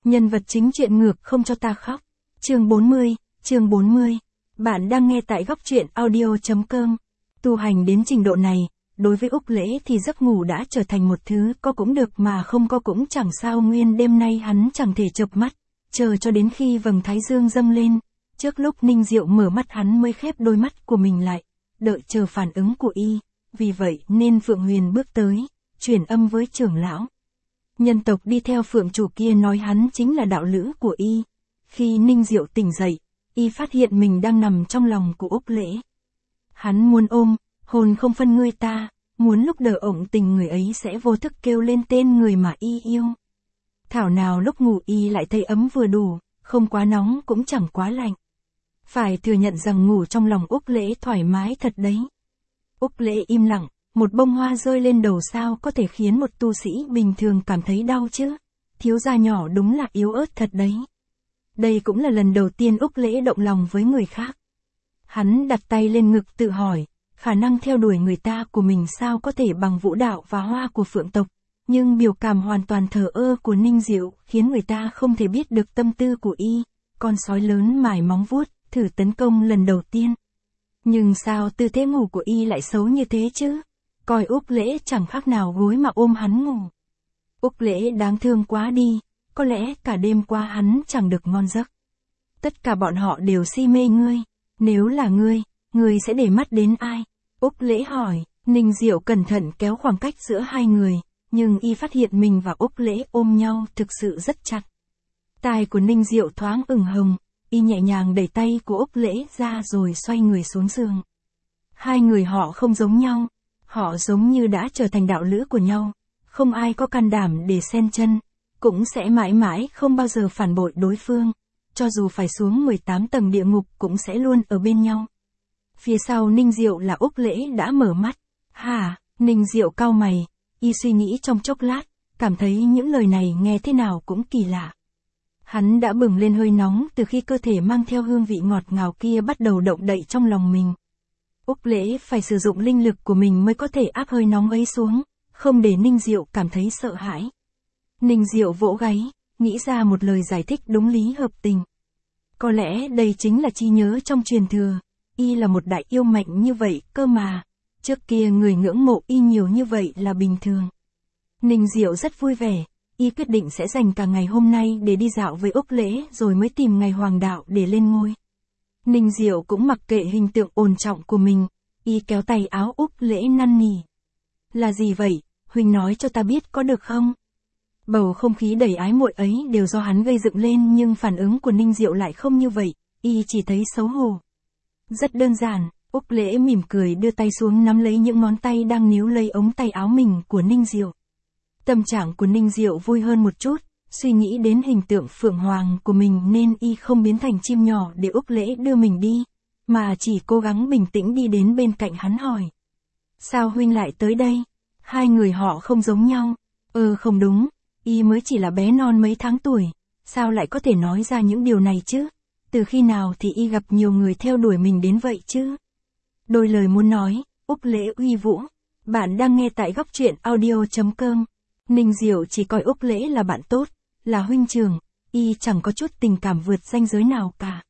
Nhân vật chính truyện ngược không cho ta khóc. Chương 40. Bạn đang nghe tại góc truyện audio.com. Tu hành đến trình độ này, đối với Úc Lễ thì giấc ngủ đã trở thành một thứ có cũng được mà không có cũng chẳng sao. Nguyên đêm nay hắn chẳng thể chợp mắt, chờ cho đến khi vầng thái dương dâng lên. Trước lúc Ninh Diệu mở mắt hắn mới khép đôi mắt của mình lại, đợi chờ phản ứng của y. Vì vậy nên Phượng Huyền bước tới, truyền âm với trưởng lão. Nhân tộc đi theo Phượng chủ kia nói hắn chính là đạo lữ của y. Khi Ninh Diệu tỉnh dậy, y phát hiện mình đang nằm trong lòng của Úc Lễ. Hắn muốn ôm, hồn không phân ngươi ta, muốn lúc đờ ổng tình người ấy sẽ vô thức kêu lên tên người mà y yêu. Thảo nào lúc ngủ y lại thấy ấm vừa đủ, không quá nóng cũng chẳng quá lạnh. Phải thừa nhận rằng ngủ trong lòng Úc Lễ thoải mái thật đấy. Úc Lễ im lặng, một bông hoa rơi lên đầu sao có thể khiến một tu sĩ bình thường cảm thấy đau chứ? Thiếu gia nhỏ đúng là yếu ớt thật đấy. Đây cũng là lần đầu tiên Úc Lễ động lòng với người khác. Hắn đặt tay lên ngực tự hỏi, khả năng theo đuổi người ta của mình sao có thể bằng vũ đạo và hoa của Phượng tộc, nhưng biểu cảm hoàn toàn thờ ơ của Ninh Diệu khiến người ta không thể biết được tâm tư của y. Con sói lớn mài móng vuốt, thử tấn công lần đầu tiên. Nhưng sao tư thế ngủ của y lại xấu như thế chứ? Coi Úc Lễ chẳng khác nào gối mà ôm hắn ngủ. Úc Lễ đáng thương quá đi, có lẽ cả đêm qua hắn chẳng được ngon giấc. Tất cả bọn họ đều si mê ngươi, nếu là ngươi sẽ để mắt đến ai? Úc Lễ hỏi. Ninh Diệu cẩn thận kéo khoảng cách giữa hai người, nhưng y phát hiện mình và Úc Lễ ôm nhau thực sự rất chặt. Tai của Ninh Diệu thoáng ửng hồng, y nhẹ nhàng đẩy tay của Úc Lễ ra rồi xoay người xuống giường. Hai người họ không giống nhau, họ giống như đã trở thành đạo lữ của nhau, không ai có can đảm để xen chân, cũng sẽ mãi mãi không bao giờ phản bội đối phương, cho dù phải xuống 18 tầng địa ngục cũng sẽ luôn ở bên nhau. Phía sau Ninh Diệu là Úc Lễ đã mở mắt. Hả? Ninh Diệu cau mày, y suy nghĩ trong chốc lát, cảm thấy những lời này nghe thế nào cũng kỳ lạ. Hắn đã bừng lên hơi nóng từ khi cơ thể mang theo hương vị ngọt ngào kia bắt đầu động đậy trong lòng mình. Úc Lễ phải sử dụng linh lực của mình mới có thể áp hơi nóng ấy xuống, không để Ninh Diệu cảm thấy sợ hãi. Ninh Diệu vỗ gáy, nghĩ ra một lời giải thích đúng lý hợp tình. Có lẽ đây chính là trí nhớ trong truyền thừa, y là một đại yêu mạnh như vậy cơ mà, trước kia người ngưỡng mộ y nhiều như vậy là bình thường. Ninh Diệu rất vui vẻ, y quyết định sẽ dành cả ngày hôm nay để đi dạo với Úc Lễ rồi mới tìm ngày hoàng đạo để lên ngôi. Ninh Diệu cũng mặc kệ hình tượng ổn trọng của mình, y kéo tay áo Úc Lễ năn nỉ. Là gì vậy, huynh nói cho ta biết có được không? Bầu không khí đầy ái muội ấy đều do hắn gây dựng lên nhưng phản ứng của Ninh Diệu lại không như vậy, y chỉ thấy xấu hổ. Rất đơn giản, Úc Lễ mỉm cười đưa tay xuống nắm lấy những ngón tay đang níu lấy ống tay áo mình của Ninh Diệu. Tâm trạng của Ninh Diệu vui hơn một chút, suy nghĩ đến hình tượng Phượng Hoàng của mình nên y không biến thành chim nhỏ để Úc Lễ đưa mình đi, mà chỉ cố gắng bình tĩnh đi đến bên cạnh hắn hỏi. Sao huynh lại tới đây? Hai người họ không giống nhau. Không đúng, y mới chỉ là bé non mấy tháng tuổi, sao lại có thể nói ra những điều này chứ? Từ khi nào thì y gặp nhiều người theo đuổi mình đến vậy chứ? Đôi lời muốn nói, Úc Lễ uy vũ. Bạn đang nghe tại góc truyện audio.com. Ninh Diệu chỉ coi Úc Lễ là bạn tốt, là huynh trưởng, y chẳng có chút tình cảm vượt ranh giới nào cả.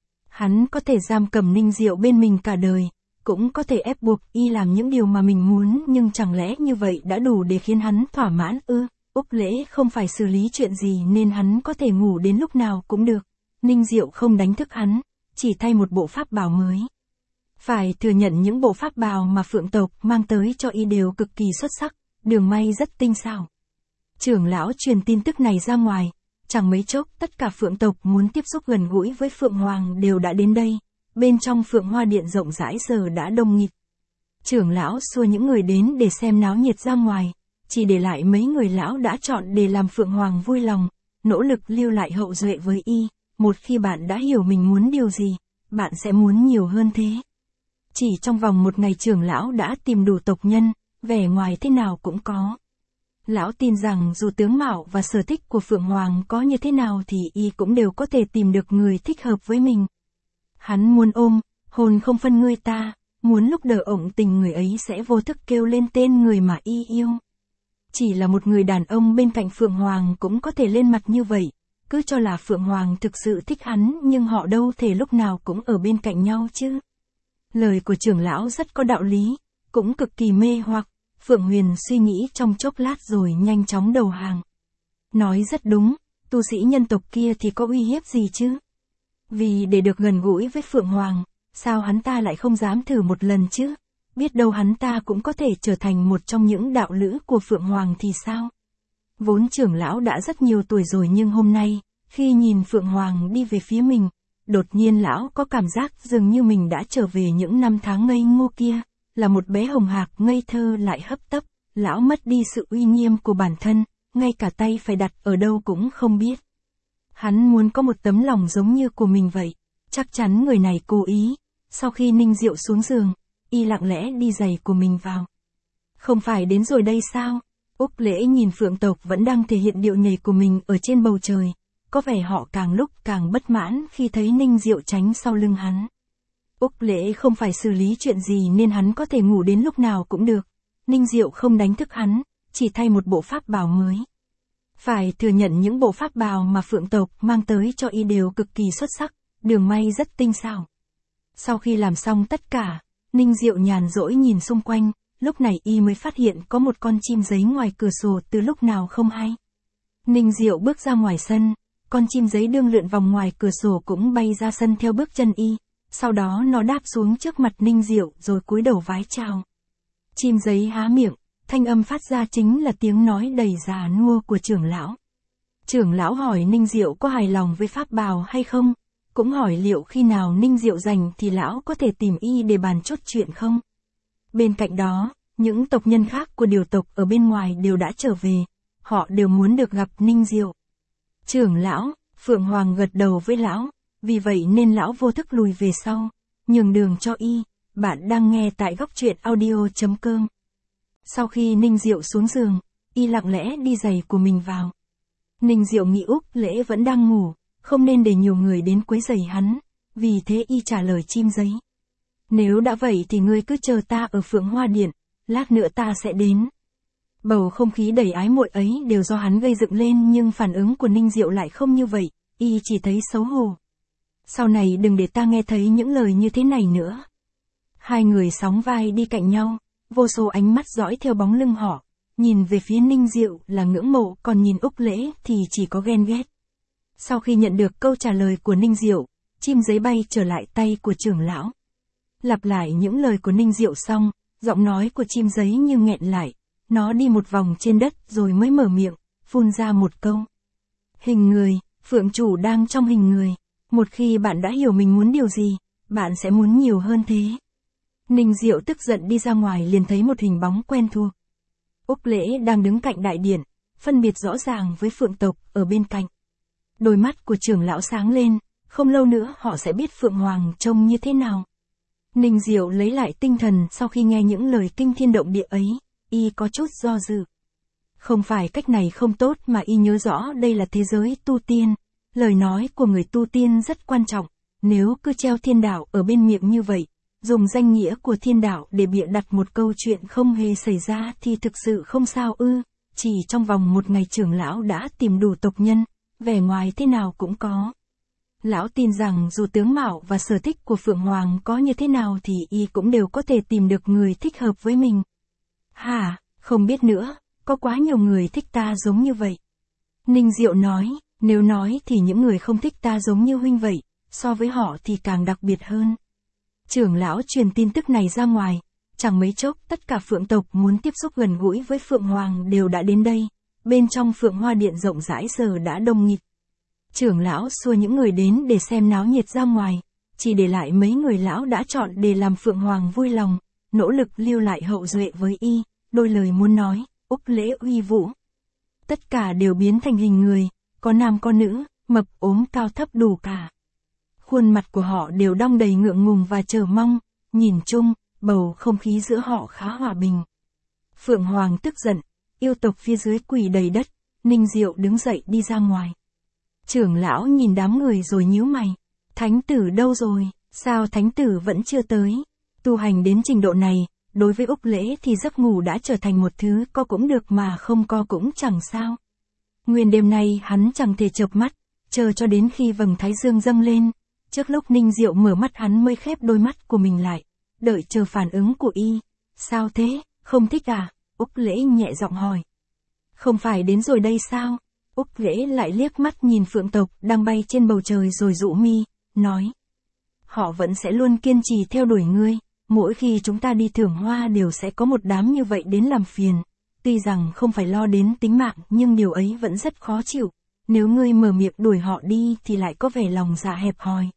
Hắn có thể giam cầm Ninh Diệu bên mình cả đời, cũng có thể ép buộc y làm những điều mà mình muốn, nhưng chẳng lẽ như vậy đã đủ để khiến hắn thỏa mãn ư? Úc Lễ không phải xử lý chuyện gì nên hắn có thể ngủ đến lúc nào cũng được. Ninh Diệu không đánh thức hắn, chỉ thay một bộ pháp bào mới. Phải thừa nhận những bộ pháp bào mà Phượng tộc mang tới cho y đều cực kỳ xuất sắc, đường may rất tinh xảo. Trưởng lão truyền tin tức này ra ngoài, chẳng mấy chốc tất cả Phượng tộc muốn tiếp xúc gần gũi với Phượng Hoàng đều đã đến đây, bên trong Phượng Hoa Điện rộng rãi giờ đã đông nghịt. Trưởng lão xua những người đến để xem náo nhiệt ra ngoài, chỉ để lại mấy người lão đã chọn để làm Phượng Hoàng vui lòng, nỗ lực lưu lại hậu duệ với y. Một khi bạn đã hiểu mình muốn điều gì, bạn sẽ muốn nhiều hơn thế. Chỉ trong vòng một ngày trưởng lão đã tìm đủ tộc nhân, vẻ ngoài thế nào cũng có. Lão tin rằng dù tướng mạo và sở thích của Phượng Hoàng có như thế nào thì y cũng đều có thể tìm được người thích hợp với mình. Hắn muốn ôm, hồn không phân ngươi ta, muốn lúc đờ ổng tình người ấy sẽ vô thức kêu lên tên người mà y yêu. Chỉ là một người đàn ông bên cạnh Phượng Hoàng cũng có thể lên mặt như vậy, cứ cho là Phượng Hoàng thực sự thích hắn nhưng họ đâu thể lúc nào cũng ở bên cạnh nhau chứ. Lời của trưởng lão rất có đạo lý, cũng cực kỳ mê hoặc. Phượng Huyền suy nghĩ trong chốc lát rồi nhanh chóng đầu hàng. Nói rất đúng, tu sĩ nhân tộc kia thì có uy hiếp gì chứ? Vì để được gần gũi với Phượng Hoàng, sao hắn ta lại không dám thử một lần chứ? Biết đâu hắn ta cũng có thể trở thành một trong những đạo lữ của Phượng Hoàng thì sao? Vốn trưởng lão đã rất nhiều tuổi rồi nhưng hôm nay, khi nhìn Phượng Hoàng đi về phía mình, đột nhiên lão có cảm giác dường như mình đã trở về những năm tháng ngây ngô kia, là một bé hồng hạc ngây thơ lại hấp tấp, lão mất đi sự uy nghiêm của bản thân, ngay cả tay phải đặt ở đâu cũng không biết. Hắn muốn có một tấm lòng giống như của mình vậy, chắc chắn người này cố ý. Sau khi Ninh Diệu xuống giường, y lặng lẽ đi giày của mình vào. Không phải đến rồi đây sao? Úc Lễ nhìn Phượng tộc vẫn đang thể hiện điệu nhảy của mình ở trên bầu trời, có vẻ họ càng lúc càng bất mãn khi thấy Ninh Diệu tránh sau lưng hắn. Úc Lễ không phải xử lý chuyện gì nên hắn có thể ngủ đến lúc nào cũng được. Ninh Diệu không đánh thức hắn, chỉ thay một bộ pháp bào mới. Phải thừa nhận những bộ pháp bào mà Phượng tộc mang tới cho y đều cực kỳ xuất sắc, đường may rất tinh xảo. Sau khi làm xong tất cả, Ninh Diệu nhàn rỗi nhìn xung quanh, lúc này y mới phát hiện có một con chim giấy ngoài cửa sổ từ lúc nào không hay. Ninh Diệu bước ra ngoài sân, con chim giấy đương lượn vòng ngoài cửa sổ cũng bay ra sân theo bước chân y, sau đó nó đáp xuống trước mặt Ninh Diệu rồi cúi đầu vái chào. Chim giấy há miệng, thanh âm phát ra chính là tiếng nói đầy già nua của trưởng lão. Trưởng lão hỏi Ninh Diệu có hài lòng với pháp bào hay không, cũng hỏi liệu khi nào Ninh Diệu rảnh thì lão có thể tìm y để bàn chốt chuyện không. Bên cạnh đó, những tộc nhân khác của điều tộc ở bên ngoài đều đã trở về, họ đều muốn được gặp Ninh Diệu. Trưởng lão, Phượng Hoàng gật đầu với lão, vì vậy nên lão vô thức lùi về sau, nhường đường cho y. Bạn đang nghe tại góc truyện audio.com. Sau khi Ninh Diệu xuống giường, y lặng lẽ đi giày của mình vào. Ninh Diệu nghĩ Úc Lễ vẫn đang ngủ, không nên để nhiều người đến quấy rầy hắn, vì thế y trả lời chim giấy. Nếu đã vậy thì ngươi cứ chờ ta ở Phượng Hoa Điện, lát nữa ta sẽ đến. Bầu không khí đầy ái muội ấy đều do hắn gây dựng lên nhưng phản ứng của Ninh Diệu lại không như vậy, y chỉ thấy xấu hổ. Sau này đừng để ta nghe thấy những lời như thế này nữa. Hai người sóng vai đi cạnh nhau, vô số ánh mắt dõi theo bóng lưng họ, nhìn về phía Ninh Diệu là ngưỡng mộ, còn nhìn Úc Lễ thì chỉ có ghen ghét. Sau khi nhận được câu trả lời của Ninh Diệu, chim giấy bay trở lại tay của trưởng lão. Lặp lại những lời của Ninh Diệu xong, giọng nói của chim giấy như nghẹn lại, nó đi một vòng trên đất rồi mới mở miệng, phun ra một câu. Hình người, Phượng chủ đang trong hình người, một khi bạn đã hiểu mình muốn điều gì, bạn sẽ muốn nhiều hơn thế. Ninh Diệu tức giận đi ra ngoài liền thấy một hình bóng quen thuộc. Úc Lễ đang đứng cạnh đại điện, phân biệt rõ ràng với Phượng tộc ở bên cạnh. Đôi mắt của trưởng lão sáng lên, không lâu nữa họ sẽ biết Phượng Hoàng trông như thế nào. Ninh Diệu lấy lại tinh thần sau khi nghe những lời kinh thiên động địa ấy, y có chút do dự. Không phải cách này không tốt mà y nhớ rõ đây là thế giới tu tiên, lời nói của người tu tiên rất quan trọng, nếu cứ treo thiên đạo ở bên miệng như vậy, dùng danh nghĩa của thiên đạo để bịa đặt một câu chuyện không hề xảy ra thì thực sự không sao ư. Chỉ trong vòng một ngày trưởng lão đã tìm đủ tộc nhân, vẻ ngoài thế nào cũng có. Lão tin rằng dù tướng mạo và sở thích của Phượng Hoàng có như thế nào thì y cũng đều có thể tìm được người thích hợp với mình. Hả, không biết nữa, có quá nhiều người thích ta giống như vậy. Ninh Diệu nói, nếu nói thì những người không thích ta giống như huynh vậy, so với họ thì càng đặc biệt hơn. Trưởng lão truyền tin tức này ra ngoài, chẳng mấy chốc tất cả Phượng tộc muốn tiếp xúc gần gũi với Phượng Hoàng đều đã đến đây, bên trong Phượng Hoa Điện rộng rãi giờ đã đông nghịt. Trưởng lão xua những người đến để xem náo nhiệt ra ngoài, chỉ để lại mấy người lão đã chọn để làm Phượng Hoàng vui lòng, nỗ lực lưu lại hậu duệ với y, đôi lời muốn nói, Úc Lễ uy vũ. Tất cả đều biến thành hình người, có nam có nữ, mập ốm cao thấp đủ cả. Khuôn mặt của họ đều đong đầy ngượng ngùng và chờ mong, nhìn chung, bầu không khí giữa họ khá hòa bình. Phượng Hoàng tức giận, yêu tộc phía dưới quỳ đầy đất, Ninh Diệu đứng dậy đi ra ngoài. Trưởng lão nhìn đám người rồi nhíu mày, thánh tử đâu rồi, sao thánh tử vẫn chưa tới? Tu hành đến trình độ này, đối với Úc Lễ thì giấc ngủ đã trở thành một thứ có cũng được mà không có cũng chẳng sao. Nguyên đêm nay hắn chẳng thể chợp mắt, chờ cho đến khi vầng thái dương dâng lên, trước lúc Ninh Diệu mở mắt hắn mới khép đôi mắt của mình lại, đợi chờ phản ứng của y. Sao thế, không thích à? Úc Lễ nhẹ giọng hỏi. Không phải đến rồi đây sao? Úc Lễ lại liếc mắt nhìn phượng tộc đang bay trên bầu trời rồi dụ mi, nói. Họ vẫn sẽ luôn kiên trì theo đuổi ngươi, mỗi khi chúng ta đi thưởng hoa đều sẽ có một đám như vậy đến làm phiền. Tuy rằng không phải lo đến tính mạng nhưng điều ấy vẫn rất khó chịu. Nếu ngươi mở miệng đuổi họ đi thì lại có vẻ lòng dạ hẹp hòi.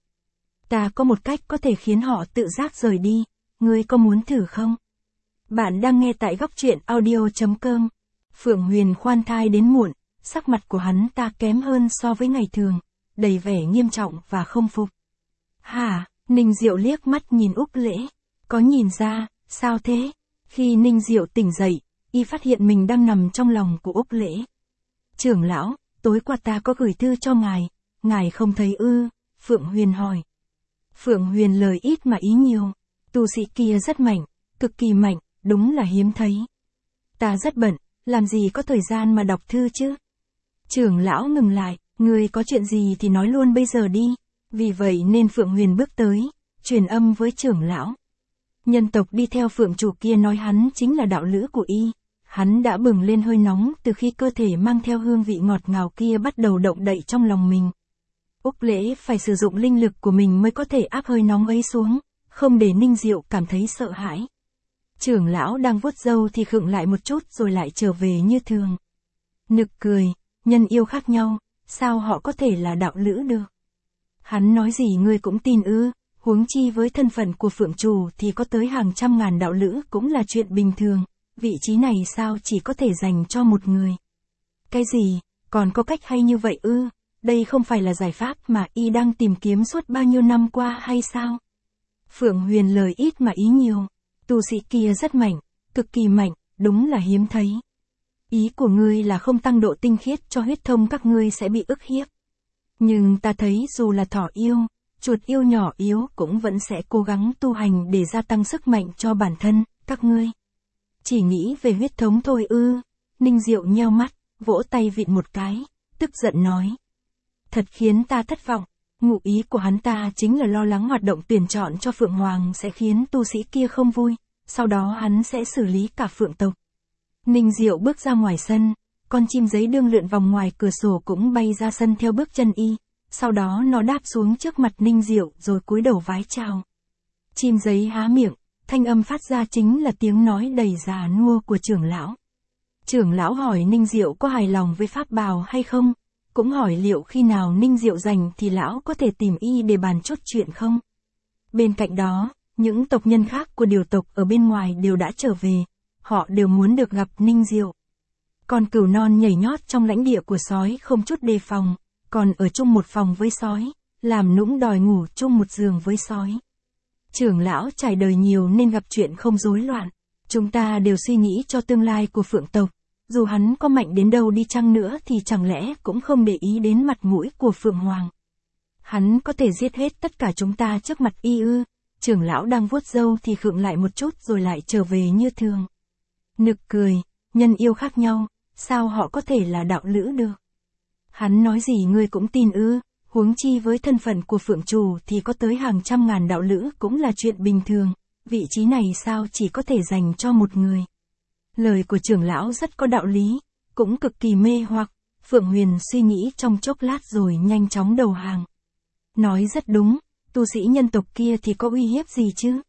Ta có một cách có thể khiến họ tự giác rời đi, ngươi có muốn thử không? Bạn đang nghe tại góc truyện audio.com. Phượng Huyền khoan thai đến muộn, sắc mặt của hắn ta kém hơn so với ngày thường, đầy vẻ nghiêm trọng và không phục. Hả? Ninh Diệu liếc mắt nhìn Úc Lễ. Có nhìn ra, sao thế? Khi Ninh Diệu tỉnh dậy, y phát hiện mình đang nằm trong lòng của Úc Lễ. Trưởng lão, tối qua ta có gửi thư cho ngài không thấy ư? Phượng Huyền hỏi. Phượng Huyền lời ít mà ý nhiều. Tu sĩ kia rất mạnh, cực kỳ mạnh, đúng là hiếm thấy. Ta rất bận, làm gì có thời gian mà đọc thư chứ? Trưởng lão ngừng lại, ngươi có chuyện gì thì nói luôn bây giờ đi. Vì vậy nên Phượng Huyền bước tới, truyền âm với trưởng lão. Nhân tộc đi theo Phượng chủ kia nói hắn chính là đạo lữ của y. Hắn đã bừng lên hơi nóng từ khi cơ thể mang theo hương vị ngọt ngào kia bắt đầu động đậy trong lòng mình. Úc Lễ phải sử dụng linh lực của mình mới có thể áp hơi nóng ấy xuống, không để Ninh Diệu cảm thấy sợ hãi. Trưởng lão đang vuốt râu thì khựng lại một chút rồi lại trở về như thường. Nực cười, nhân yêu khác nhau, sao họ có thể là đạo lữ được? Hắn nói gì ngươi cũng tin ư? Huống chi với thân phận của Phượng chủ thì có tới hàng trăm ngàn đạo lữ cũng là chuyện bình thường, vị trí này sao chỉ có thể dành cho một người? Cái gì, còn có cách hay như vậy ư? Đây không phải là giải pháp mà y đang tìm kiếm suốt bao nhiêu năm qua hay sao? Phượng Huyền lời ít mà ý nhiều, tu sĩ kia rất mạnh, cực kỳ mạnh, đúng là hiếm thấy. Ý của ngươi là không tăng độ tinh khiết cho huyết thông các ngươi sẽ bị ức hiếp. Nhưng ta thấy dù là thỏ yêu, chuột yêu nhỏ yếu cũng vẫn sẽ cố gắng tu hành để gia tăng sức mạnh cho bản thân, các ngươi. Chỉ nghĩ về huyết thống thôi ư? Ninh Diệu nheo mắt, vỗ tay vịn một cái, tức giận nói. Thật khiến ta thất vọng, ngụ ý của hắn ta chính là lo lắng hoạt động tuyển chọn cho Phượng Hoàng sẽ khiến tu sĩ kia không vui, sau đó hắn sẽ xử lý cả Phượng tộc. Ninh Diệu bước ra ngoài sân, con chim giấy đương lượn vòng ngoài cửa sổ cũng bay ra sân theo bước chân y, sau đó nó đáp xuống trước mặt Ninh Diệu rồi cúi đầu vái chào. Chim giấy há miệng, thanh âm phát ra chính là tiếng nói đầy già nua của trưởng lão. Trưởng lão hỏi Ninh Diệu có hài lòng với pháp bào hay không, cũng hỏi liệu khi nào Ninh Diệu rảnh thì lão có thể tìm y để bàn chốt chuyện không. Bên cạnh đó, những tộc nhân khác của điều tộc ở bên ngoài đều đã trở về, họ đều muốn được gặp Ninh Diệu. Con cừu non nhảy nhót trong lãnh địa của sói không chút đề phòng, còn ở chung một phòng với sói, làm nũng đòi ngủ chung một giường với sói. Trưởng lão trải đời nhiều nên gặp chuyện không rối loạn. Chúng ta đều suy nghĩ cho tương lai của Phượng tộc. Dù hắn có mạnh đến đâu đi chăng nữa thì chẳng lẽ cũng không để ý đến mặt mũi của Phượng Hoàng. Hắn có thể giết hết tất cả chúng ta trước mặt y ư? Trưởng lão đang vuốt râu thì khựng lại một chút rồi lại trở về như thường. Nực cười, nhân yêu khác nhau, sao họ có thể là đạo lữ được? Hắn nói gì ngươi cũng tin ư? Huống chi với thân phận của Phượng chủ thì có tới hàng trăm ngàn đạo lữ cũng là chuyện bình thường, vị trí này sao chỉ có thể dành cho một người? Lời của trưởng lão rất có đạo lý, cũng cực kỳ mê hoặc. Phượng Huyền suy nghĩ trong chốc lát rồi nhanh chóng đầu hàng. Nói rất đúng, tu sĩ nhân tộc kia thì có uy hiếp gì chứ?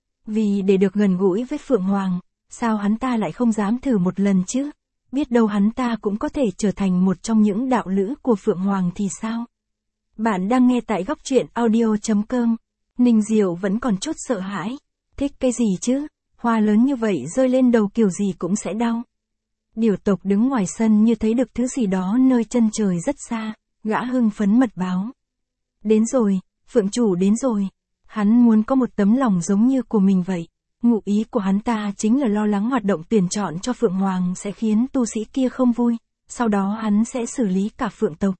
Vì để được gần gũi với Phượng Hoàng, sao hắn ta lại không dám thử một lần chứ? Biết đâu hắn ta cũng có thể trở thành một trong những đạo lữ của Phượng Hoàng thì sao? Bạn đang nghe tại góc truyện audio.com. Ninh Diệu vẫn còn chút sợ hãi. Thích cái gì chứ? Hoa lớn như vậy rơi lên đầu kiểu gì cũng sẽ đau. Điều tộc đứng ngoài sân như thấy được thứ gì đó nơi chân trời rất xa, gã hưng phấn mật báo. Đến rồi, Phượng chủ đến rồi. Hắn muốn có một tấm lòng giống như của mình vậy. Ngụ ý của hắn ta chính là lo lắng hoạt động tuyển chọn cho Phượng Hoàng sẽ khiến tu sĩ kia không vui, sau đó hắn sẽ xử lý cả Phượng tộc.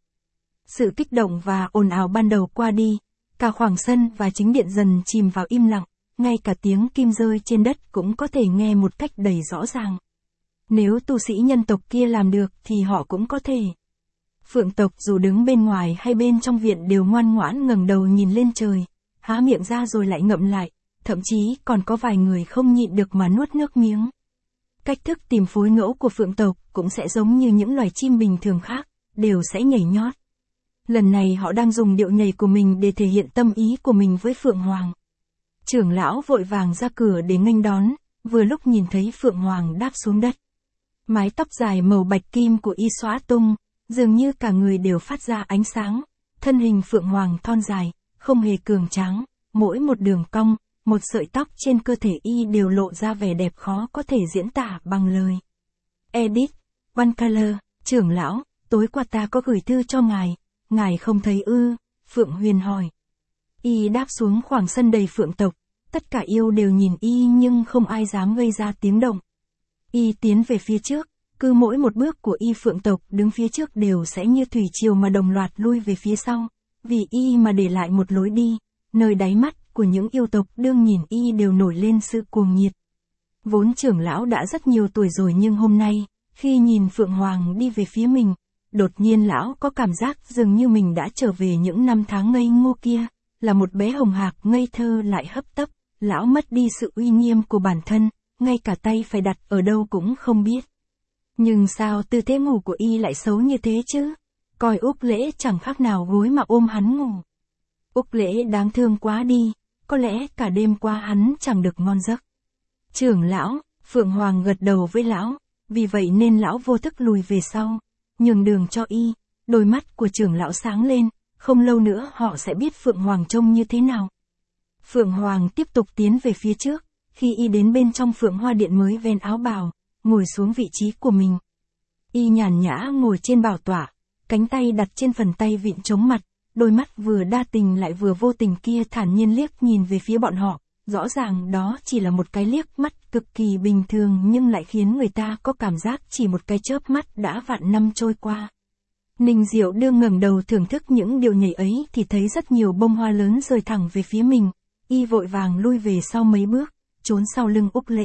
Sự kích động và ồn ào ban đầu qua đi, cả khoảng sân và chính điện dần chìm vào im lặng, ngay cả tiếng kim rơi trên đất cũng có thể nghe một cách đầy rõ ràng. Nếu tu sĩ nhân tộc kia làm được thì họ cũng có thể. Phượng tộc dù đứng bên ngoài hay bên trong viện đều ngoan ngoãn ngẩng đầu nhìn lên trời, há miệng ra rồi lại ngậm lại, thậm chí còn có vài người không nhịn được mà nuốt nước miếng. Cách thức tìm phối ngẫu của phượng tộc cũng sẽ giống như những loài chim bình thường khác, đều sẽ nhảy nhót. Lần này họ đang dùng điệu nhảy của mình để thể hiện tâm ý của mình với Phượng Hoàng. Trưởng lão vội vàng ra cửa để nghênh đón, vừa lúc nhìn thấy Phượng Hoàng đáp xuống đất. Mái tóc dài màu bạch kim của y xõa tung, dường như cả người đều phát ra ánh sáng. Thân hình Phượng Hoàng thon dài, không hề cường tráng, mỗi một đường cong, một sợi tóc trên cơ thể y đều lộ ra vẻ đẹp khó có thể diễn tả bằng lời. Edith, One Color, trưởng lão, tối qua ta có gửi thư cho ngài không thấy ư? Phượng Huyền hỏi. Y đáp xuống khoảng sân đầy phượng tộc, tất cả yêu đều nhìn y nhưng không ai dám gây ra tiếng động. Y tiến về phía trước, cứ mỗi một bước của y phượng tộc đứng phía trước đều sẽ như thủy triều mà đồng loạt lui về phía sau, vì y mà để lại một lối đi, nơi đáy mắt của những yêu tộc đương nhìn y đều nổi lên sự cuồng nhiệt. Vốn trưởng lão đã rất nhiều tuổi rồi nhưng hôm nay, khi nhìn Phượng Hoàng đi về phía mình, đột nhiên lão có cảm giác dường như mình đã trở về những năm tháng ngây ngô kia, là một bé hồng hạc ngây thơ lại hấp tấp, lão mất đi sự uy nghiêm của bản thân, ngay cả tay phải đặt ở đâu cũng không biết. Nhưng sao tư thế ngủ của y lại xấu như thế chứ? Coi Úc Lễ chẳng khác nào gối mà ôm hắn ngủ. Úc Lễ đáng thương quá đi, có lẽ cả đêm qua hắn chẳng được ngon giấc. Trưởng lão, Phượng Hoàng gật đầu với lão, vì vậy nên lão vô thức lùi về sau, nhường đường cho y. Đôi mắt của trưởng lão sáng lên, không lâu nữa họ sẽ biết Phượng Hoàng trông như thế nào. Phượng Hoàng tiếp tục tiến về phía trước, khi y đến bên trong Phượng Hoa Điện mới ven áo bào, ngồi xuống vị trí của mình. Y nhàn nhã ngồi trên bảo tọa, cánh tay đặt trên phần tay vịn chống mặt, đôi mắt vừa đa tình lại vừa vô tình kia thản nhiên liếc nhìn về phía bọn họ, rõ ràng đó chỉ là một cái liếc mắt cực kỳ bình thường nhưng lại khiến người ta có cảm giác chỉ một cái chớp mắt đã vạn năm trôi qua. Ninh Diệu đương ngẩng đầu thưởng thức những điều nhảy ấy thì thấy rất nhiều bông hoa lớn rơi thẳng về phía mình, y vội vàng lui về sau mấy bước, trốn sau lưng Úc Lễ.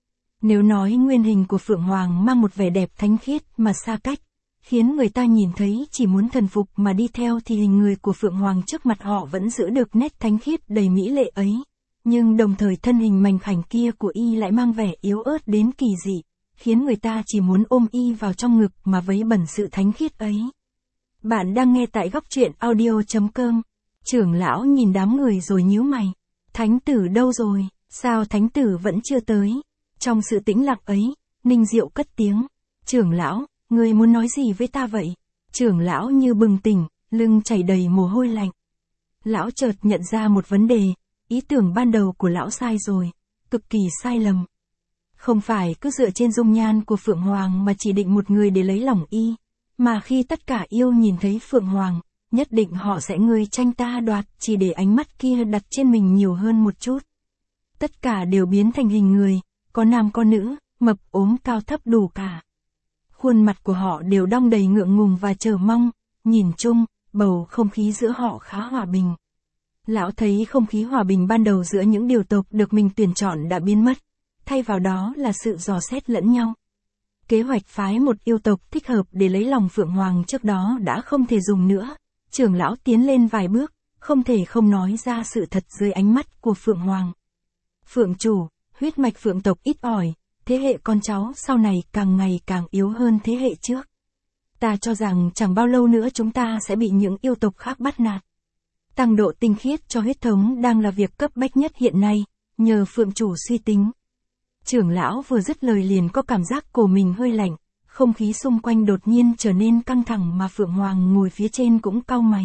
Nếu nói nguyên hình của Phượng Hoàng mang một vẻ đẹp thánh khiết mà xa cách, khiến người ta nhìn thấy chỉ muốn thần phục mà đi theo thì hình người của Phượng Hoàng trước mặt họ vẫn giữ được nét thánh khiết đầy mỹ lệ ấy. Nhưng đồng thời thân hình mảnh khảnh kia của y lại mang vẻ yếu ớt đến kỳ dị, khiến người ta chỉ muốn ôm y vào trong ngực mà vấy bẩn sự thánh khiết ấy. Bạn đang nghe tại góc truyện audio.com. Trưởng lão nhìn đám người rồi nhíu mày. Thánh tử đâu rồi, sao thánh tử vẫn chưa tới? Trong sự tĩnh lặng ấy, Ninh Diệu cất tiếng. Trưởng lão, ngươi muốn nói gì với ta vậy? Trưởng lão như bừng tỉnh, lưng chảy đầy mồ hôi lạnh. Lão chợt nhận ra một vấn đề, ý tưởng ban đầu của lão sai rồi, cực kỳ sai lầm. Không phải cứ dựa trên dung nhan của Phượng Hoàng mà chỉ định một người để lấy lòng y, mà khi tất cả yêu nhìn thấy Phượng Hoàng, nhất định họ sẽ ngươi tranh ta đoạt chỉ để ánh mắt kia đặt trên mình nhiều hơn một chút. Tất cả đều biến thành hình người, có nam có nữ, mập ốm cao thấp đủ cả. Khuôn mặt của họ đều đong đầy ngượng ngùng và chờ mong, nhìn chung, bầu không khí giữa họ khá hòa bình. Lão thấy không khí hòa bình ban đầu giữa những điều tộc được mình tuyển chọn đã biến mất, thay vào đó là sự dò xét lẫn nhau. Kế hoạch phái một yêu tộc thích hợp để lấy lòng Phượng Hoàng trước đó đã không thể dùng nữa. Trưởng lão tiến lên vài bước, không thể không nói ra sự thật dưới ánh mắt của Phượng Hoàng. Phượng chủ, huyết mạch Phượng tộc ít ỏi, thế hệ con cháu sau này càng ngày càng yếu hơn thế hệ trước. Ta cho rằng chẳng bao lâu nữa chúng ta sẽ bị những yêu tộc khác bắt nạt. Tăng độ tinh khiết cho huyết thống đang là việc cấp bách nhất hiện nay, nhờ Phượng chủ suy tính. Trưởng lão vừa dứt lời liền có cảm giác cổ mình hơi lạnh, không khí xung quanh đột nhiên trở nên căng thẳng mà Phượng Hoàng ngồi phía trên cũng cau mày.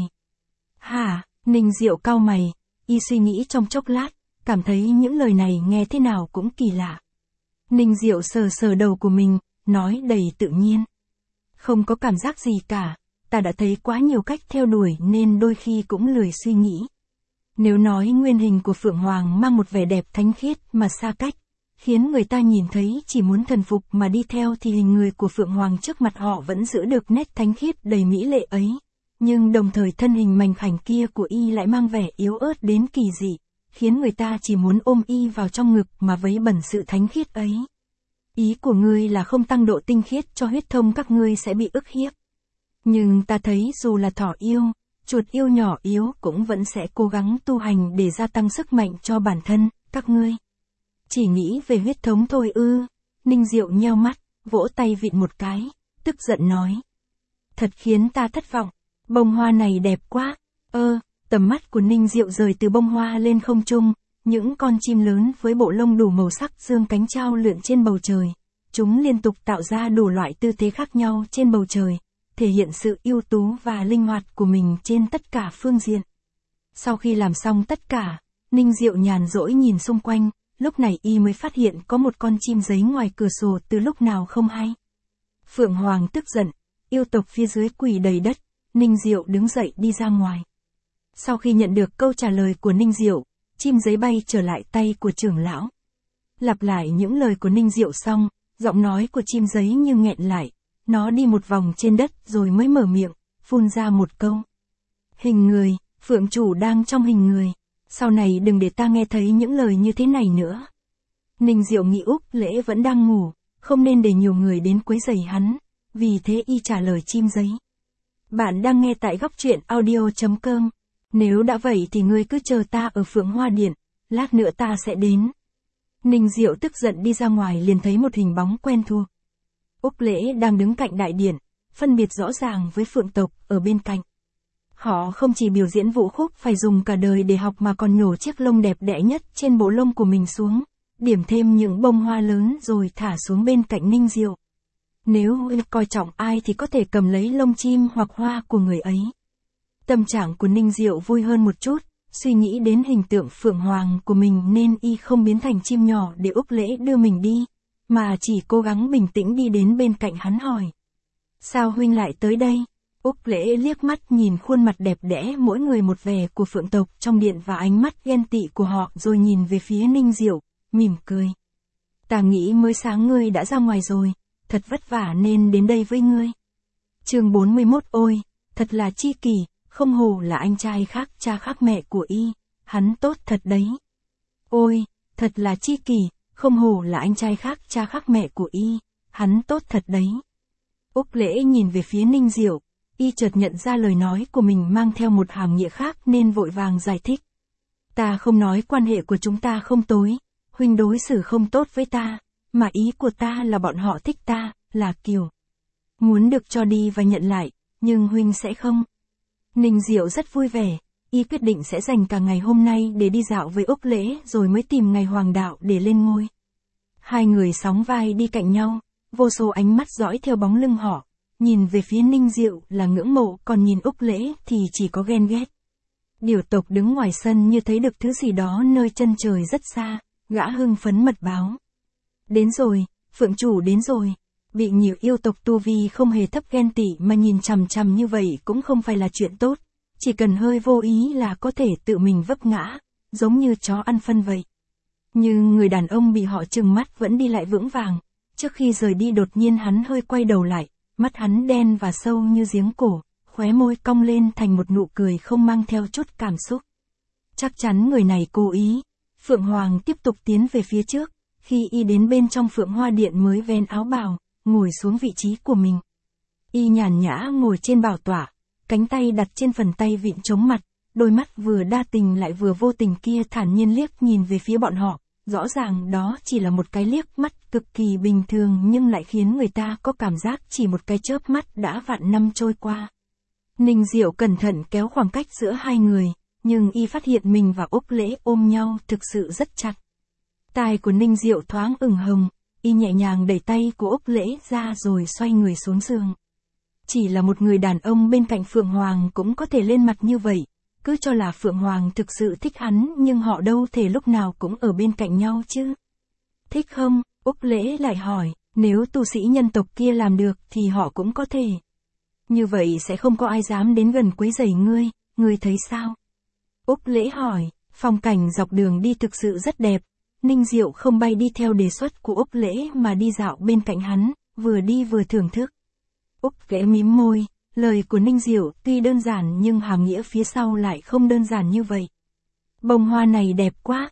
Hả, Ninh Diệu cau mày, y suy nghĩ trong chốc lát, cảm thấy những lời này nghe thế nào cũng kỳ lạ. Ninh Diệu sờ sờ đầu của mình, nói đầy tự nhiên. Không có cảm giác gì cả, ta đã thấy quá nhiều cách theo đuổi nên đôi khi cũng lười suy nghĩ. Nếu nói nguyên hình của Phượng Hoàng mang một vẻ đẹp thánh khiết mà xa cách, khiến người ta nhìn thấy chỉ muốn thần phục mà đi theo thì hình người của Phượng Hoàng trước mặt họ vẫn giữ được nét thánh khiết đầy mỹ lệ ấy. Nhưng đồng thời thân hình mảnh khảnh kia của y lại mang vẻ yếu ớt đến kỳ dị, khiến người ta chỉ muốn ôm y vào trong ngực mà vấy bẩn sự thánh khiết ấy. Ý của ngươi là không tăng độ tinh khiết cho huyết thông các ngươi sẽ bị ức hiếp. Nhưng ta thấy dù là thỏ yêu, chuột yêu nhỏ yếu cũng vẫn sẽ cố gắng tu hành để gia tăng sức mạnh cho bản thân, các ngươi. Chỉ nghĩ về huyết thống thôi ư. Ninh Diệu nheo mắt, vỗ tay vịn một cái, tức giận nói. Thật khiến ta thất vọng, bông hoa này đẹp quá. Tầm mắt của Ninh Diệu rời từ bông hoa lên không trung, những con chim lớn với bộ lông đủ màu sắc dương cánh trao lượn trên bầu trời. Chúng liên tục tạo ra đủ loại tư thế khác nhau trên bầu trời, thể hiện sự ưu tú và linh hoạt của mình trên tất cả phương diện. Sau khi làm xong tất cả, Ninh Diệu nhàn rỗi nhìn xung quanh, lúc này y mới phát hiện có một con chim giấy ngoài cửa sổ từ lúc nào không hay. Phượng Hoàng tức giận, yêu tộc phía dưới quỳ đầy đất, Ninh Diệu đứng dậy đi ra ngoài. Sau khi nhận được câu trả lời của Ninh Diệu, chim giấy bay trở lại tay của trưởng lão. Lặp lại những lời của Ninh Diệu xong, giọng nói của chim giấy như nghẹn lại, nó đi một vòng trên đất rồi mới mở miệng, phun ra một câu. Hình người, Phượng chủ đang trong hình người, sau này đừng để ta nghe thấy những lời như thế này nữa. Ninh Diệu nghĩ Úc Lễ vẫn đang ngủ, không nên để nhiều người đến quấy rầy hắn, vì thế y trả lời chim giấy. Bạn đang nghe tại góc truyện audio.com. Nếu đã vậy thì ngươi cứ chờ ta ở Phượng Hoa Điện, lát nữa ta sẽ đến. Ninh Diệu tức giận đi ra ngoài liền thấy một hình bóng quen thuộc. Úc Lễ đang đứng cạnh đại điện, phân biệt rõ ràng với Phượng tộc ở bên cạnh. Họ không chỉ biểu diễn vũ khúc phải dùng cả đời để học mà còn nhổ chiếc lông đẹp đẽ nhất trên bộ lông của mình xuống, điểm thêm những bông hoa lớn rồi thả xuống bên cạnh Ninh Diệu. Nếu coi trọng ai thì có thể cầm lấy lông chim hoặc hoa của người ấy. Tâm trạng của Ninh Diệu vui hơn một chút, suy nghĩ đến hình tượng Phượng Hoàng của mình nên y không biến thành chim nhỏ để Úc Lễ đưa mình đi, mà chỉ cố gắng bình tĩnh đi đến bên cạnh hắn hỏi. Sao huynh lại tới đây? Úc Lễ liếc mắt nhìn khuôn mặt đẹp đẽ mỗi người một vẻ của Phượng tộc trong điện và ánh mắt ghen tị của họ rồi nhìn về phía Ninh Diệu, mỉm cười. Ta nghĩ mới sáng ngươi đã ra ngoài rồi, thật vất vả nên đến đây với ngươi. Chương 41. Ôi, thật là chi kỷ, không hổ là anh trai khác cha khác mẹ của y, hắn tốt thật đấy. Ôi, thật là chi kỷ, không hổ là anh trai khác cha khác mẹ của y, hắn tốt thật đấy. Úc Lễ nhìn về phía Ninh Diệu, y chợt nhận ra lời nói của mình mang theo một hàm nghĩa khác nên vội vàng giải thích. Ta không nói quan hệ của chúng ta không tối, huynh đối xử không tốt với ta, mà ý của ta là bọn họ thích ta, là kiểu muốn được cho đi và nhận lại, nhưng huynh sẽ không. Ninh Diệu rất vui vẻ, y quyết định sẽ dành cả ngày hôm nay để đi dạo với Úc Lễ rồi mới tìm ngày hoàng đạo để lên ngôi. Hai người sóng vai đi cạnh nhau, vô số ánh mắt dõi theo bóng lưng họ, nhìn về phía Ninh Diệu là ngưỡng mộ còn nhìn Úc Lễ thì chỉ có ghen ghét. Điểu tộc đứng ngoài sân như thấy được thứ gì đó nơi chân trời rất xa, gã hưng phấn mật báo. Đến rồi, Phượng chủ đến rồi. Bị nhiều yêu tộc tu vi không hề thấp ghen tị mà nhìn chằm chằm như vậy cũng không phải là chuyện tốt, chỉ cần hơi vô ý là có thể tự mình vấp ngã, giống như chó ăn phân vậy. Nhưng người đàn ông bị họ trừng mắt vẫn đi lại vững vàng, trước khi rời đi đột nhiên hắn hơi quay đầu lại, mắt hắn đen và sâu như giếng cổ, khóe môi cong lên thành một nụ cười không mang theo chút cảm xúc. Chắc chắn người này cố ý. Phượng Hoàng tiếp tục tiến về phía trước, khi y đến bên trong Phượng Hoa Điện mới vén áo bào, ngồi xuống vị trí của mình. Y nhàn nhã ngồi trên bảo tọa, cánh tay đặt trên phần tay vịn chống mặt, đôi mắt vừa đa tình lại vừa vô tình kia thản nhiên liếc nhìn về phía bọn họ, rõ ràng đó chỉ là một cái liếc mắt cực kỳ bình thường nhưng lại khiến người ta có cảm giác chỉ một cái chớp mắt đã vạn năm trôi qua. Ninh Diệu cẩn thận kéo khoảng cách giữa hai người, nhưng y phát hiện mình và Úc Lễ ôm nhau thực sự rất chặt. Tai của Ninh Diệu thoáng ửng hồng, y nhẹ nhàng đẩy tay của Úc Lễ ra rồi xoay người xuống giường. Chỉ là một người đàn ông bên cạnh Phượng Hoàng cũng có thể lên mặt như vậy, cứ cho là Phượng Hoàng thực sự thích hắn nhưng họ đâu thể lúc nào cũng ở bên cạnh nhau chứ. Thích không? Úc Lễ lại hỏi, nếu tu sĩ nhân tộc kia làm được thì họ cũng có thể. Như vậy sẽ không có ai dám đến gần quấy rầy ngươi thấy sao? Úc Lễ hỏi, phong cảnh dọc đường đi thực sự rất đẹp. Ninh Diệu không bay đi theo đề xuất của Úc Lễ mà đi dạo bên cạnh hắn, vừa đi vừa thưởng thức. Úc Lễ mím môi, lời của Ninh Diệu tuy đơn giản nhưng hàm nghĩa phía sau lại không đơn giản như vậy. Bông hoa này đẹp quá.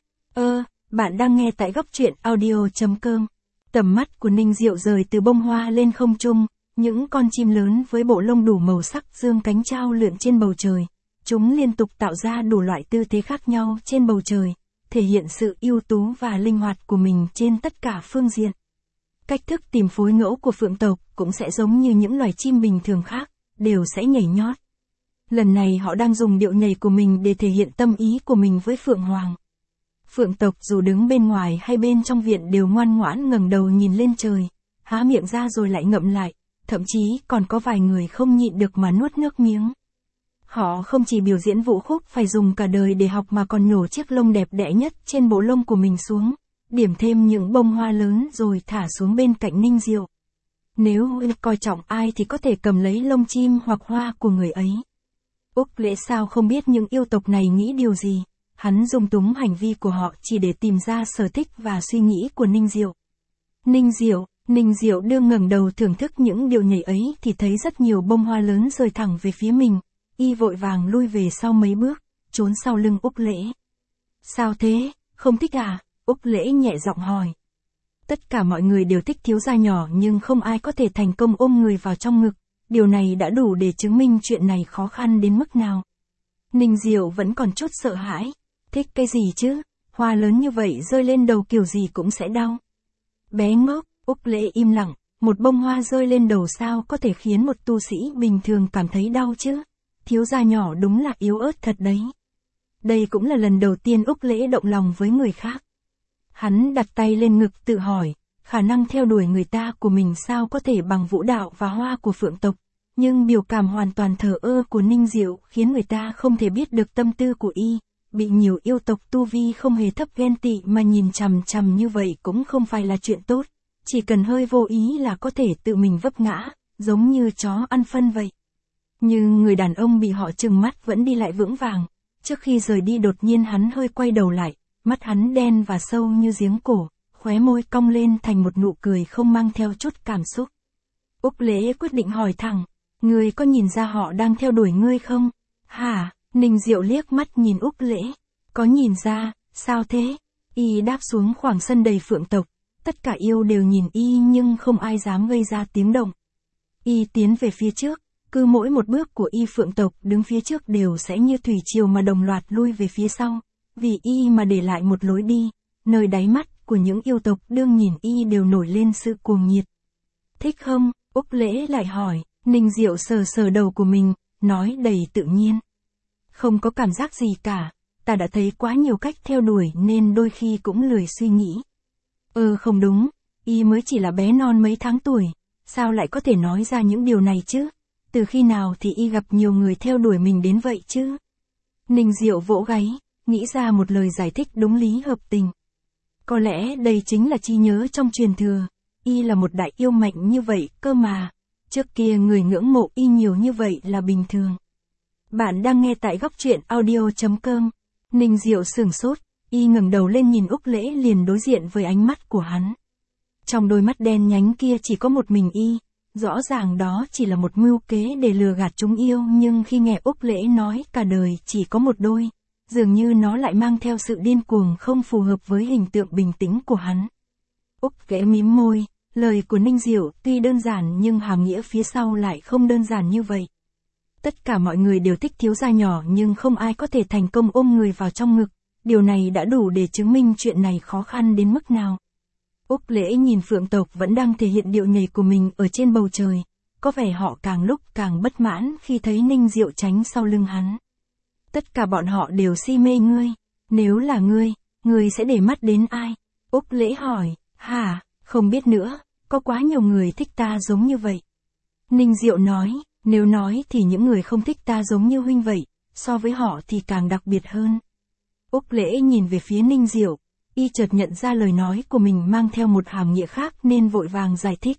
Bạn đang nghe tại góc truyện audio.com. Tầm mắt của Ninh Diệu rời từ bông hoa lên không trung, Những con chim lớn với bộ lông đủ màu sắc dương cánh trao lượn trên bầu trời. Chúng liên tục tạo ra đủ loại tư thế khác nhau trên bầu trời, thể hiện sự ưu tú và linh hoạt của mình trên tất cả phương diện. Cách thức tìm phối ngẫu của phượng tộc cũng sẽ giống như những loài chim bình thường khác, đều sẽ nhảy nhót. Lần này họ đang dùng điệu nhảy của mình để thể hiện tâm ý của mình với Phượng Hoàng. Phượng tộc dù đứng bên ngoài hay bên trong viện đều ngoan ngoãn ngẩng đầu nhìn lên trời, há miệng ra rồi lại ngậm lại, thậm chí còn có vài người không nhịn được mà nuốt nước miếng. Họ không chỉ biểu diễn vũ khúc phải dùng cả đời để học mà còn nhổ chiếc lông đẹp đẽ nhất trên bộ lông của mình xuống, điểm thêm những bông hoa lớn rồi thả xuống bên cạnh Ninh Diệu. Nếu coi trọng ai thì có thể cầm lấy lông chim hoặc hoa của người ấy. Úc Lễ sao không biết những yêu tộc này nghĩ điều gì, hắn dung túng hành vi của họ chỉ để tìm ra sở thích và suy nghĩ của Ninh Diệu. Ninh Diệu đương ngẩng đầu thưởng thức những điều nhảy ấy thì thấy rất nhiều bông hoa lớn rơi thẳng về phía mình, y vội vàng lui về sau mấy bước, trốn sau lưng Úc Lễ. Sao thế, không thích à? Úc Lễ nhẹ giọng hỏi. Tất cả mọi người đều thích thiếu gia nhỏ nhưng không ai có thể thành công ôm người vào trong ngực, điều này đã đủ để chứng minh chuyện này khó khăn đến mức nào. Ninh Diệu vẫn còn chút sợ hãi. Thích cái gì chứ, hoa lớn như vậy rơi lên đầu kiểu gì cũng sẽ đau. Bé ngốc, Úc Lễ im lặng, một bông hoa rơi lên đầu sao có thể khiến một tu sĩ bình thường cảm thấy đau chứ? Thiếu gia nhỏ đúng là yếu ớt thật đấy. Đây cũng là lần đầu tiên Úc Lễ động lòng với người khác. Hắn đặt tay lên ngực tự hỏi, khả năng theo đuổi người ta của mình sao có thể bằng vũ đạo và hoa của phượng tộc, nhưng biểu cảm hoàn toàn thờ ơ của Ninh Diệu khiến người ta không thể biết được tâm tư của y. Bị nhiều yêu tộc tu vi không hề thấp ghen tị mà nhìn chằm chằm như vậy cũng không phải là chuyện tốt, chỉ cần hơi vô ý là có thể tự mình vấp ngã, giống như chó ăn phân vậy. Nhưng người đàn ông bị họ trừng mắt vẫn đi lại vững vàng, trước khi rời đi đột nhiên hắn hơi quay đầu lại, mắt hắn đen và sâu như giếng cổ, khóe môi cong lên thành một nụ cười không mang theo chút cảm xúc. Úc Lễ quyết định hỏi thẳng, ngươi có nhìn ra họ đang theo đuổi ngươi không? Hả? Ninh Diệu liếc mắt nhìn Úc Lễ. Có nhìn ra, sao thế? Y đáp xuống khoảng sân đầy phượng tộc, tất cả yêu đều nhìn y nhưng không ai dám gây ra tiếng động. Y tiến về phía trước, cứ mỗi một bước của y phượng tộc đứng phía trước đều sẽ như thủy triều mà đồng loạt lui về phía sau, vì y mà để lại một lối đi, nơi đáy mắt của những yêu tộc đương nhìn y đều nổi lên sự cuồng nhiệt. Thích không? Úc Lễ lại hỏi. Ninh Diệu sờ sờ đầu của mình, nói đầy tự nhiên. Không có cảm giác gì cả, ta đã thấy quá nhiều cách theo đuổi nên đôi khi cũng lười suy nghĩ. Không đúng, y mới chỉ là bé non mấy tháng tuổi, sao lại có thể nói ra những điều này chứ? Từ khi nào thì y gặp nhiều người theo đuổi mình đến vậy chứ? Ninh Diệu vỗ gáy, nghĩ ra một lời giải thích đúng lý hợp tình. Có lẽ đây chính là trí nhớ trong truyền thừa, y là một đại yêu mạnh như vậy cơ mà, trước kia người ngưỡng mộ y nhiều như vậy là bình thường. Bạn đang nghe tại góc truyện audio.com. Ninh Diệu sửng sốt, y ngẩng đầu lên nhìn Úc Lễ liền đối diện với ánh mắt của hắn. Trong đôi mắt đen nhánh kia chỉ có một mình y, rõ ràng đó chỉ là một mưu kế để lừa gạt chúng yêu nhưng khi nghe Úc Lễ nói cả đời chỉ có một đôi, dường như nó lại mang theo sự điên cuồng không phù hợp với hình tượng bình tĩnh của hắn. Úc Lễ mím môi, lời của Ninh Diệu tuy đơn giản nhưng hàm nghĩa phía sau lại không đơn giản như vậy. Tất cả mọi người đều thích thiếu gia nhỏ nhưng không ai có thể thành công ôm người vào trong ngực, điều này đã đủ để chứng minh chuyện này khó khăn đến mức nào. Úc Lễ nhìn phượng tộc vẫn đang thể hiện điệu nhảy của mình ở trên bầu trời, có vẻ họ càng lúc càng bất mãn khi thấy Ninh Diệu tránh sau lưng hắn. Tất cả bọn họ đều si mê ngươi, nếu là ngươi sẽ để mắt đến ai? Úc Lễ hỏi, hả, không biết nữa, có quá nhiều người thích ta giống như vậy. Ninh Diệu nói, nếu nói thì những người không thích ta giống như huynh vậy, so với họ thì càng đặc biệt hơn. Úc Lễ nhìn về phía Ninh Diệu, y chợt nhận ra lời nói của mình mang theo một hàm nghĩa khác nên vội vàng giải thích.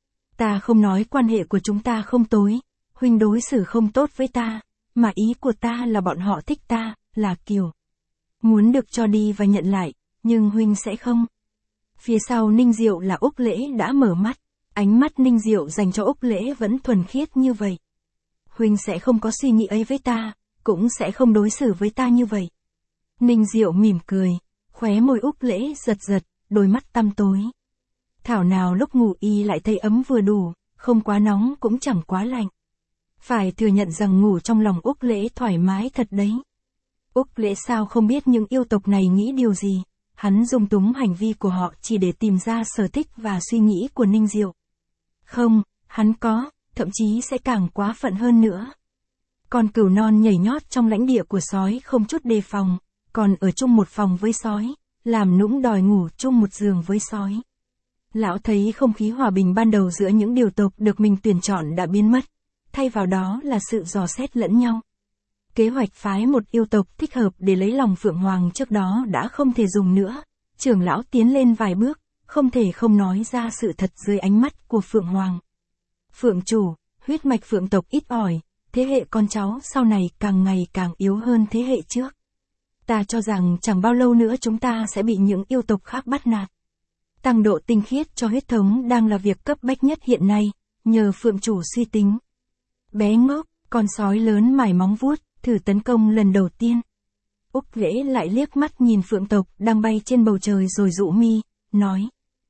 Ta không nói quan hệ của chúng ta không tối, huynh đối xử không tốt với ta, mà ý của ta là bọn họ thích ta, là kiểu muốn được cho đi và nhận lại, nhưng huynh sẽ không. Phía sau Ninh Diệu là Úc Lễ đã mở mắt, ánh mắt Ninh Diệu dành cho Úc Lễ vẫn thuần khiết như vậy. Huynh sẽ không có suy nghĩ ấy với ta, cũng sẽ không đối xử với ta như vậy. Ninh Diệu mỉm cười, khóe môi Úc Lễ giật giật, đôi mắt tăm tối. Thảo nào lúc ngủ y lại thấy ấm vừa đủ, không quá nóng cũng chẳng quá lạnh. Phải thừa nhận rằng ngủ trong lòng Úc Lễ thoải mái thật đấy. Úc Lễ sao không biết những yêu tộc này nghĩ điều gì, hắn dung túng hành vi của họ chỉ để tìm ra sở thích và suy nghĩ của Ninh Diệu. Không, hắn có, thậm chí sẽ càng quá phận hơn nữa. Con cừu non nhảy nhót trong lãnh địa của sói không chút đề phòng, còn ở chung một phòng với sói, làm nũng đòi ngủ chung một giường với sói. Lão thấy không khí hòa bình ban đầu giữa những điều tộc được mình tuyển chọn đã biến mất, thay vào đó là sự dò xét lẫn nhau. Kế hoạch phái một yêu tộc thích hợp để lấy lòng Phượng Hoàng trước đó đã không thể dùng nữa, trưởng lão tiến lên vài bước, không thể không nói ra sự thật dưới ánh mắt của Phượng Hoàng. Phượng chủ, huyết mạch Phượng tộc ít ỏi, thế hệ con cháu sau này càng ngày càng yếu hơn thế hệ trước. Ta cho rằng chẳng bao lâu nữa chúng ta sẽ bị những yêu tộc khác bắt nạt. Tăng độ tinh khiết cho huyết thống đang là việc cấp bách nhất hiện nay, nhờ Phượng chủ suy tính. Bé ngốc, con sói lớn mải móng vuốt, thử tấn công lần đầu tiên. Úc Lễ lại liếc mắt nhìn Phượng tộc đang bay trên bầu trời rồi rũ mi, nói.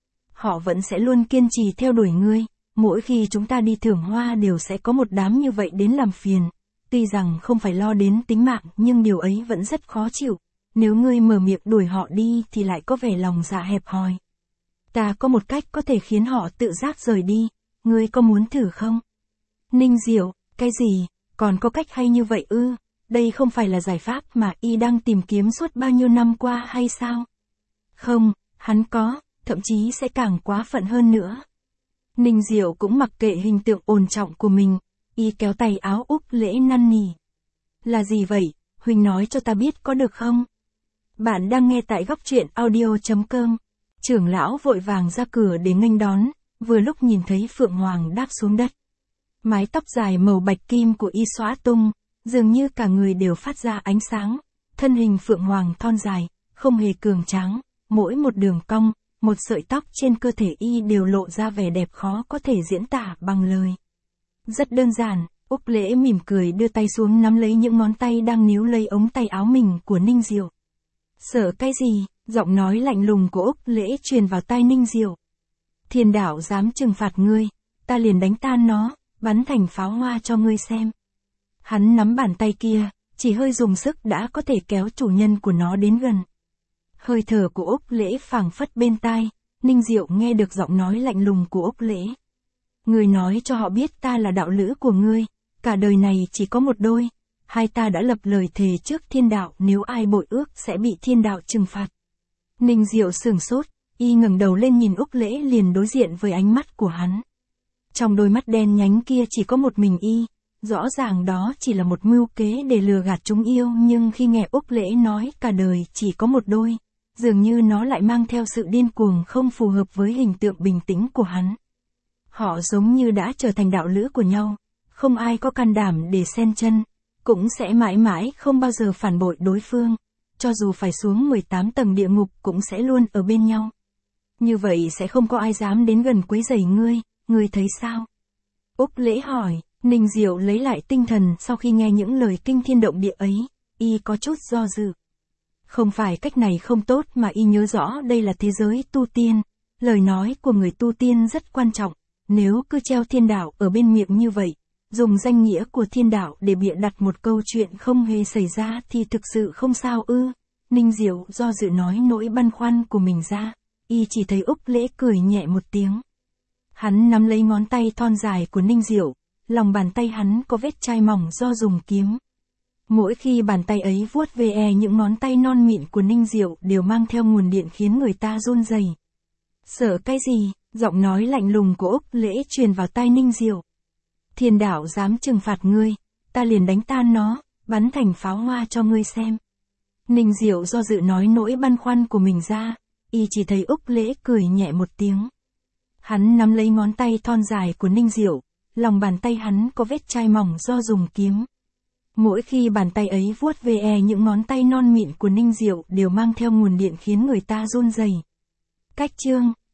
Họ vẫn sẽ luôn kiên trì theo đuổi ngươi, mỗi khi chúng ta đi thưởng hoa đều sẽ có một đám như vậy đến làm phiền. Tuy rằng không phải lo đến tính mạng nhưng điều ấy vẫn rất khó chịu, nếu ngươi mở miệng đuổi họ đi thì lại có vẻ lòng dạ hẹp hòi. Ta có một cách có thể khiến họ tự giác rời đi, ngươi có muốn thử không? Ninh Diệu, cái gì, còn có cách hay như vậy ư? Đây không phải là giải pháp mà y đang tìm kiếm suốt bao nhiêu năm qua hay sao? Không, hắn có, thậm chí sẽ càng quá phận hơn nữa. Ninh Diệu cũng mặc kệ hình tượng ổn trọng của mình, y kéo tay áo Úc Lễ năn nỉ. Là gì vậy, Huỳnh nói cho ta biết có được không? Bạn đang nghe tại góc truyện audio.com. Trưởng lão vội vàng ra cửa để nghênh đón, vừa lúc nhìn thấy Phượng Hoàng đáp xuống đất. Mái tóc dài màu bạch kim của y xõa tung, dường như cả người đều phát ra ánh sáng. Thân hình Phượng Hoàng thon dài, không hề cường tráng, mỗi một đường cong, một sợi tóc trên cơ thể y đều lộ ra vẻ đẹp khó có thể diễn tả bằng lời. Rất đơn giản, Úc Lễ mỉm cười đưa tay xuống nắm lấy những ngón tay đang níu lấy ống tay áo mình của Ninh Diệu. Sợ cái gì? Giọng nói lạnh lùng của Úc Lễ truyền vào tai Ninh Diệu. Thiên đạo dám trừng phạt ngươi, ta liền đánh tan nó, bắn thành pháo hoa cho ngươi xem. Hắn nắm bàn tay kia, chỉ hơi dùng sức đã có thể kéo chủ nhân của nó đến gần. Hơi thở của Úc Lễ phảng phất bên tai, Ninh Diệu nghe được giọng nói lạnh lùng của Úc Lễ. Ngươi nói cho họ biết ta là đạo lữ của ngươi, cả đời này chỉ có một đôi, hai ta đã lập lời thề trước thiên đạo nếu ai bội ước sẽ bị thiên đạo trừng phạt. Ninh Diệu sửng sốt, y ngẩng đầu lên nhìn Úc Lễ liền đối diện với ánh mắt của hắn. Trong đôi mắt đen nhánh kia chỉ có một mình y, rõ ràng đó chỉ là một mưu kế để lừa gạt chúng yêu nhưng khi nghe Úc Lễ nói cả đời chỉ có một đôi, dường như nó lại mang theo sự điên cuồng không phù hợp với hình tượng bình tĩnh của hắn. Họ giống như đã trở thành đạo lữ của nhau, không ai có can đảm để xen chân, cũng sẽ mãi mãi không bao giờ phản bội đối phương, cho dù phải xuống 18 tầng địa ngục cũng sẽ luôn ở bên nhau. Như vậy sẽ không có ai dám đến gần quấy rầy ngươi thấy sao? Úc Lễ hỏi, Ninh Diệu lấy lại tinh thần sau khi nghe những lời kinh thiên động địa ấy, y có chút do dự. Không phải cách này không tốt mà y nhớ rõ đây là thế giới tu tiên, lời nói của người tu tiên rất quan trọng, nếu cứ treo thiên đạo ở bên miệng như vậy, dùng danh nghĩa của thiên đạo để bịa đặt một câu chuyện không hề xảy ra thì thực sự không sao ư. Ninh Diệu do dự nói nỗi băn khoăn của mình ra, y chỉ thấy Úc Lễ cười nhẹ một tiếng. Hắn nắm lấy ngón tay thon dài của Ninh Diệu, lòng bàn tay hắn có vết chai mỏng do dùng kiếm. Mỗi khi bàn tay ấy vuốt về những ngón tay non mịn của Ninh Diệu đều mang theo nguồn điện khiến người ta run rẩy. Sợ cái gì? Giọng nói lạnh lùng của Úc Lễ truyền vào tai Ninh Diệu. Thiên đạo dám trừng phạt ngươi, ta liền đánh tan nó, bắn thành pháo hoa cho ngươi xem. Ninh Diệu do dự nói nỗi băn khoăn của mình ra, y chỉ thấy Úc Lễ cười nhẹ một tiếng. Hắn nắm lấy ngón tay thon dài của Ninh Diệu, lòng bàn tay hắn có vết chai mỏng do dùng kiếm. Mỗi khi bàn tay ấy vuốt về những ngón tay non mịn của Ninh Diệu đều mang theo nguồn điện khiến người ta run rẩy. Cách chương